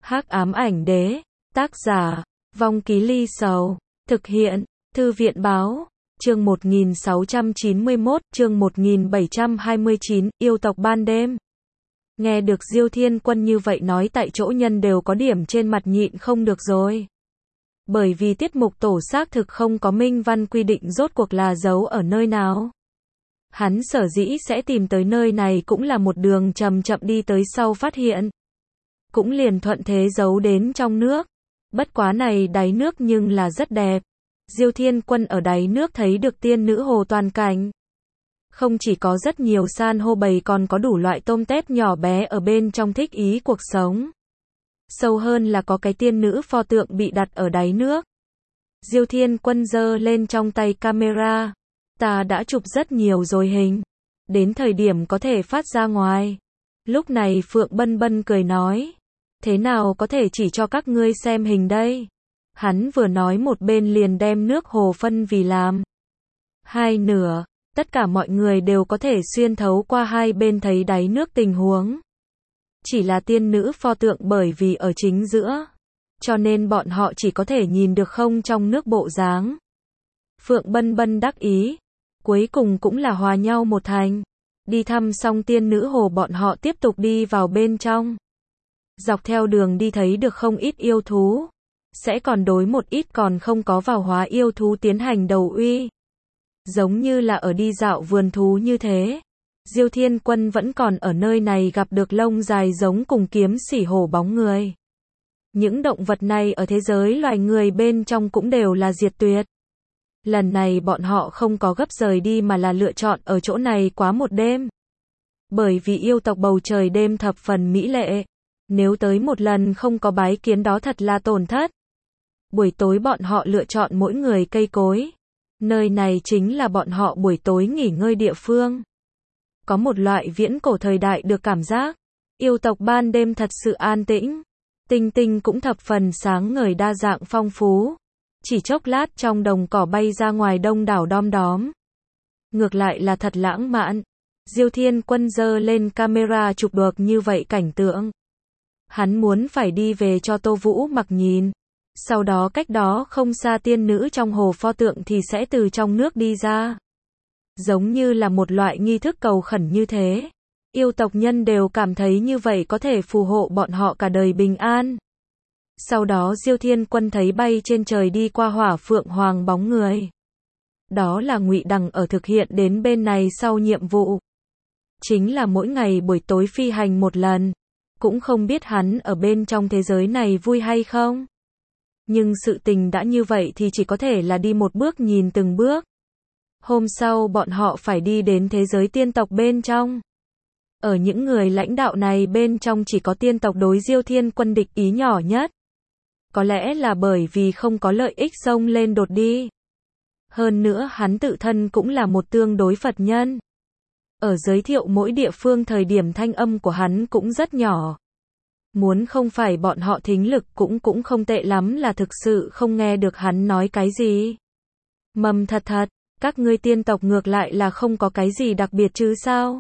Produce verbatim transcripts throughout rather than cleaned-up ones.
Hắc ám ảnh đế, tác giả, Vong Ký Ly Sầu, thực hiện, Thư viện báo, chương một nghìn sáu trăm chín mươi mốt, chương một nghìn bảy trăm hai mươi chín, yêu tộc ban đêm. Nghe được Diêu Thiên Quân như vậy nói tại chỗ nhân đều có điểm trên mặt nhịn không được rồi. Bởi vì tiết mục tổ xác thực không có minh văn quy định rốt cuộc là giấu ở nơi nào. Hắn sở dĩ sẽ tìm tới nơi này cũng là một đường chậm chậm đi tới sau phát hiện. Cũng liền thuận thế giấu đến trong nước. Bất quá này đáy nước nhưng là rất đẹp. Diêu Thiên Quân ở đáy nước thấy được tiên nữ hồ toàn cảnh. Không chỉ có rất nhiều san hô bầy còn có đủ loại tôm tép nhỏ bé ở bên trong thích ý cuộc sống. Sâu hơn là có cái tiên nữ pho tượng bị đặt ở đáy nước. Diêu Thiên Quân giơ lên trong tay camera. Ta đã chụp rất nhiều rồi hình. Đến thời điểm có thể phát ra ngoài. Lúc này Phượng Bân Bân cười nói. Thế nào có thể chỉ cho các ngươi xem hình đây? Hắn vừa nói một bên liền đem nước hồ phân vì làm hai nửa. Tất cả mọi người đều có thể xuyên thấu qua hai bên thấy đáy nước tình huống. Chỉ là tiên nữ pho tượng bởi vì ở chính giữa. Cho nên bọn họ chỉ có thể nhìn được không trong nước bộ dáng. Phượng Bân Bân đắc ý. Cuối cùng cũng là hòa nhau một thành. Đi thăm xong tiên nữ hồ bọn họ tiếp tục đi vào bên trong. Dọc theo đường đi thấy được không ít yêu thú. Sẽ còn đối một ít còn không có vào hóa yêu thú tiến hành đầu uy. Giống như là ở đi dạo vườn thú như thế. Diêu Thiên Quân vẫn còn ở nơi này gặp được lông dài giống cùng kiếm sỉ hổ bóng người. Những động vật này ở thế giới loài người bên trong cũng đều là diệt tuyệt. Lần này bọn họ không có gấp rời đi mà là lựa chọn ở chỗ này quá một đêm. Bởi vì yêu tộc bầu trời đêm thập phần mỹ lệ. Nếu tới một lần không có bái kiến đó thật là tổn thất. Buổi tối bọn họ lựa chọn mỗi người cây cối. Nơi này chính là bọn họ buổi tối nghỉ ngơi địa phương. Có một loại viễn cổ thời đại được cảm giác. Yêu tộc ban đêm thật sự an tĩnh. Tinh tinh cũng thập phần sáng ngời đa dạng phong phú. Chỉ chốc lát trong đồng cỏ bay ra ngoài đông đảo đom đóm. Ngược lại là thật lãng mạn. Diêu Thiên Quân giơ lên camera chụp được như vậy cảnh tượng. Hắn muốn phải đi về cho Tô Vũ Mặc nhìn. Sau đó cách đó không xa tiên nữ trong hồ pho tượng thì sẽ từ trong nước đi ra. Giống như là một loại nghi thức cầu khẩn như thế. Yêu tộc nhân đều cảm thấy như vậy có thể phù hộ bọn họ cả đời bình an. Sau đó Diêu Thiên Quân thấy bay trên trời đi qua hỏa phượng hoàng bóng người. Đó là Ngụy Đằng ở thực hiện đến bên này sau nhiệm vụ. Chính là mỗi ngày buổi tối phi hành một lần. Cũng không biết hắn ở bên trong thế giới này vui hay không. Nhưng sự tình đã như vậy thì chỉ có thể là đi một bước nhìn từng bước. Hôm sau bọn họ phải đi đến thế giới tiên tộc bên trong. Ở những người lãnh đạo này bên trong chỉ có tiên tộc đối Diêu Thiên Quân địch ý nhỏ nhất. Có lẽ là bởi vì không có lợi ích xông lên đột đi. Hơn nữa hắn tự thân cũng là một tương đối Phật nhân. Ở giới thiệu mỗi địa phương thời điểm thanh âm của hắn cũng rất nhỏ. Muốn không phải bọn họ thính lực cũng cũng không tệ lắm là thực sự không nghe được hắn nói cái gì. Mầm thật thật, các ngươi tiên tộc ngược lại là không có cái gì đặc biệt chứ sao?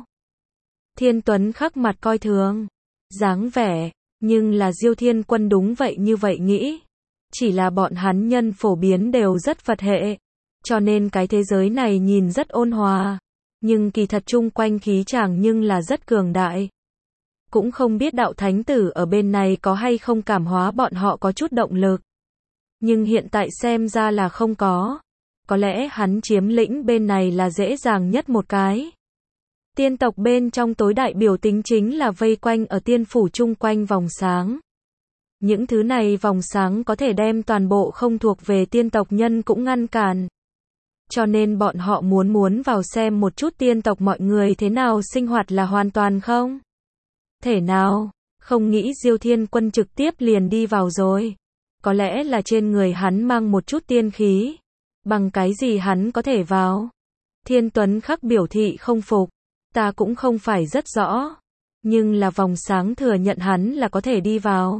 Thiên Tuấn khắc mặt coi thường, dáng vẻ, nhưng là Diêu Thiên Quân đúng vậy như vậy nghĩ. Chỉ là bọn hắn nhân phổ biến đều rất Phật hệ, cho nên cái thế giới này nhìn rất ôn hòa, nhưng kỳ thật chung quanh khí chàng nhưng là rất cường đại. Cũng không biết đạo thánh tử ở bên này có hay không cảm hóa bọn họ có chút động lực. Nhưng hiện tại xem ra là không có. Có lẽ hắn chiếm lĩnh bên này là dễ dàng nhất một cái. Tiên tộc bên trong tối đại biểu tính chính là vây quanh ở tiên phủ chung quanh vòng sáng. Những thứ này vòng sáng có thể đem toàn bộ không thuộc về tiên tộc nhân cũng ngăn cản. Cho nên bọn họ muốn muốn vào xem một chút tiên tộc mọi người thế nào sinh hoạt là hoàn toàn không thể nào. Không nghĩ Diêu Thiên Quân trực tiếp liền đi vào rồi. Có lẽ là trên người hắn mang một chút tiên khí. Bằng cái gì hắn có thể vào? Thiên Tuấn khắc biểu thị không phục. Ta cũng không phải rất rõ. Nhưng là vòng sáng thừa nhận hắn là có thể đi vào.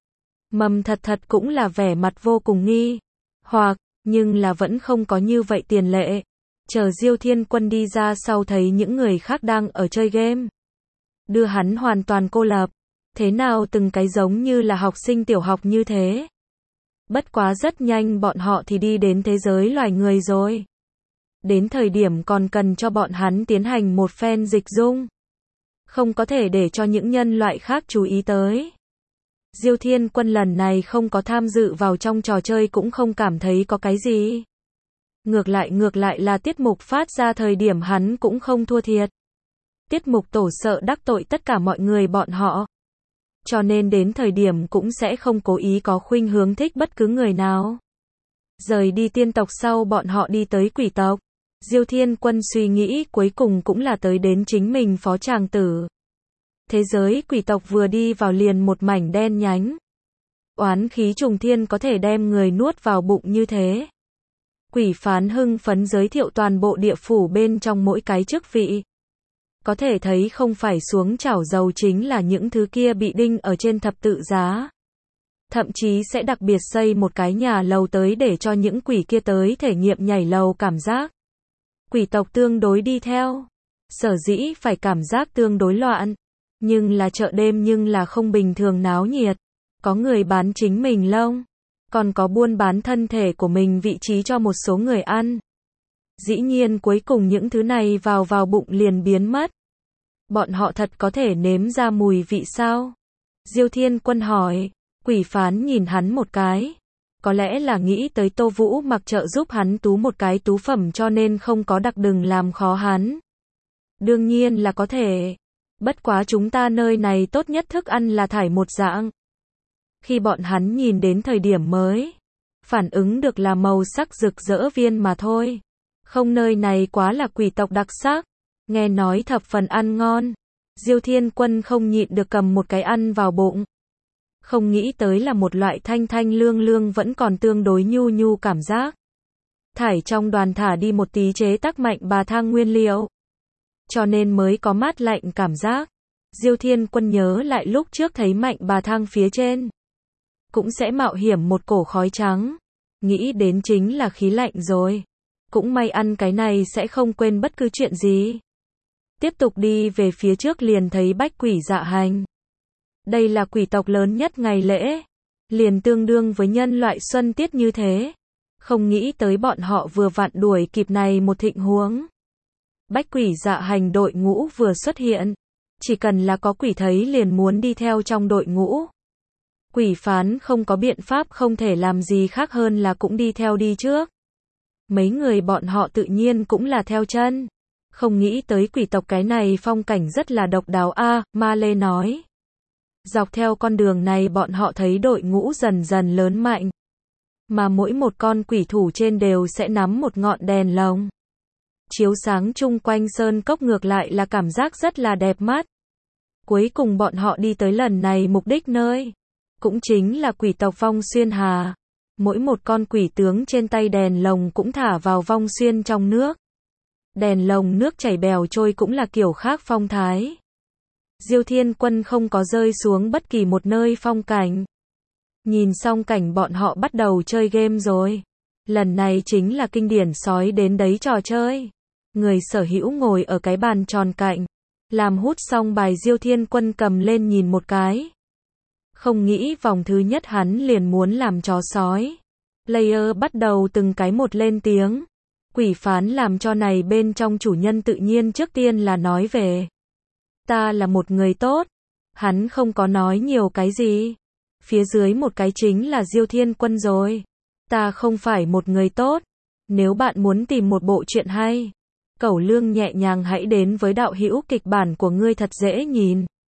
Mầm thật thật cũng là vẻ mặt vô cùng nghi. Hoặc, nhưng là vẫn không có như vậy tiền lệ. Chờ Diêu Thiên Quân đi ra sau thấy những người khác đang ở chơi game. Đưa hắn hoàn toàn cô lập. Thế nào từng cái giống như là học sinh tiểu học như thế. Bất quá rất nhanh bọn họ thì đi đến thế giới loài người rồi. Đến thời điểm còn cần cho bọn hắn tiến hành một phen dịch dung. Không có thể để cho những nhân loại khác chú ý tới. Diêu Thiên Quân lần này không có tham dự vào trong trò chơi cũng không cảm thấy có cái gì. Ngược lại ngược lại là tiết mục phát ra thời điểm hắn cũng không thua thiệt. Tiết mục tổ sợ đắc tội tất cả mọi người bọn họ. Cho nên đến thời điểm cũng sẽ không cố ý có khuynh hướng thích bất cứ người nào. Rời đi tiên tộc sau bọn họ đi tới quỷ tộc. Diêu Thiên Quân suy nghĩ cuối cùng cũng là tới đến chính mình phó tràng tử. Thế giới quỷ tộc vừa đi vào liền một mảnh đen nhánh. Oán khí trùng thiên có thể đem người nuốt vào bụng như thế. Quỷ phán hưng phấn giới thiệu toàn bộ địa phủ bên trong mỗi cái chức vị. Có thể thấy không phải xuống chảo dầu chính là những thứ kia bị đinh ở trên thập tự giá. Thậm chí sẽ đặc biệt xây một cái nhà lầu tới để cho những quỷ kia tới thể nghiệm nhảy lầu cảm giác. Quỷ tộc tương đối đi theo. Sở dĩ phải cảm giác tương đối loạn. Nhưng là chợ đêm nhưng là không bình thường náo nhiệt. Có người bán chính mình lông. Còn có buôn bán thân thể của mình vị trí cho một số người ăn. Dĩ nhiên cuối cùng những thứ này vào vào bụng liền biến mất. Bọn họ thật có thể nếm ra mùi vị sao? Diêu Thiên Quân hỏi. Quỷ phán nhìn hắn một cái. Có lẽ là nghĩ tới Tô Vũ mặc trợ giúp hắn tú một cái tú phẩm cho nên không có đặc đừng làm khó hắn. Đương nhiên là có thể. Bất quá chúng ta nơi này tốt nhất thức ăn là thải một dạng. Khi bọn hắn nhìn đến thời điểm mới, phản ứng được là màu sắc rực rỡ viên mà thôi. Không nơi này quá là quỷ tộc đặc sắc. Nghe nói thập phần ăn ngon. Diêu Thiên Quân không nhịn được cầm một cái ăn vào bụng. Không nghĩ tới là một loại thanh thanh lương lương vẫn còn tương đối nhu nhu cảm giác. Thải trong đoàn thả đi một tí chế tác mạnh bà thang nguyên liệu. Cho nên mới có mát lạnh cảm giác. Diêu Thiên Quân nhớ lại lúc trước thấy mạnh bà thang phía trên. Cũng sẽ mạo hiểm một cổ khói trắng. Nghĩ đến chính là khí lạnh rồi. Cũng may ăn cái này sẽ không quên bất cứ chuyện gì. Tiếp tục đi về phía trước liền thấy bách quỷ dạ hành. Đây là quỷ tộc lớn nhất ngày lễ. Liền tương đương với nhân loại xuân tiết như thế. Không nghĩ tới bọn họ vừa vặn đuổi kịp này một thịnh huống. Bách quỷ dạ hành đội ngũ vừa xuất hiện. Chỉ cần là có quỷ thấy liền muốn đi theo trong đội ngũ. Quỷ phán không có biện pháp không thể làm gì khác hơn là cũng đi theo đi trước. Mấy người bọn họ tự nhiên cũng là theo chân. Không nghĩ tới quỷ tộc cái này phong cảnh rất là độc đáo a, Ma Lê nói. Dọc theo con đường này bọn họ thấy đội ngũ dần dần lớn mạnh. Mà mỗi một con quỷ thủ trên đều sẽ nắm một ngọn đèn lồng. Chiếu sáng chung quanh sơn cốc ngược lại là cảm giác rất là đẹp mắt. Cuối cùng bọn họ đi tới lần này mục đích nơi. Cũng chính là quỷ tộc Vong Xuyên Hà. Mỗi một con quỷ tướng trên tay đèn lồng cũng thả vào Vong Xuyên trong nước. Đèn lồng nước chảy bèo trôi cũng là kiểu khác phong thái. Diêu Thiên Quân không có rơi xuống bất kỳ một nơi phong cảnh. Nhìn xong cảnh bọn họ bắt đầu chơi game rồi. Lần này chính là kinh điển sói đến đấy trò chơi. Người sở hữu ngồi ở cái bàn tròn cạnh. Làm hút xong bài Diêu Thiên Quân cầm lên nhìn một cái. Không nghĩ vòng thứ nhất hắn liền muốn làm chó sói. Player bắt đầu từng cái một lên tiếng. Quỷ phán làm cho này bên trong chủ nhân tự nhiên trước tiên là nói về. Ta là một người tốt. Hắn không có nói nhiều cái gì. Phía dưới một cái chính là Diêu Thiên Quân rồi. Ta không phải một người tốt. Nếu bạn muốn tìm một bộ truyện hay, Cẩu Lương nhẹ nhàng hãy đến với đạo hữu kịch bản của ngươi thật dễ nhìn.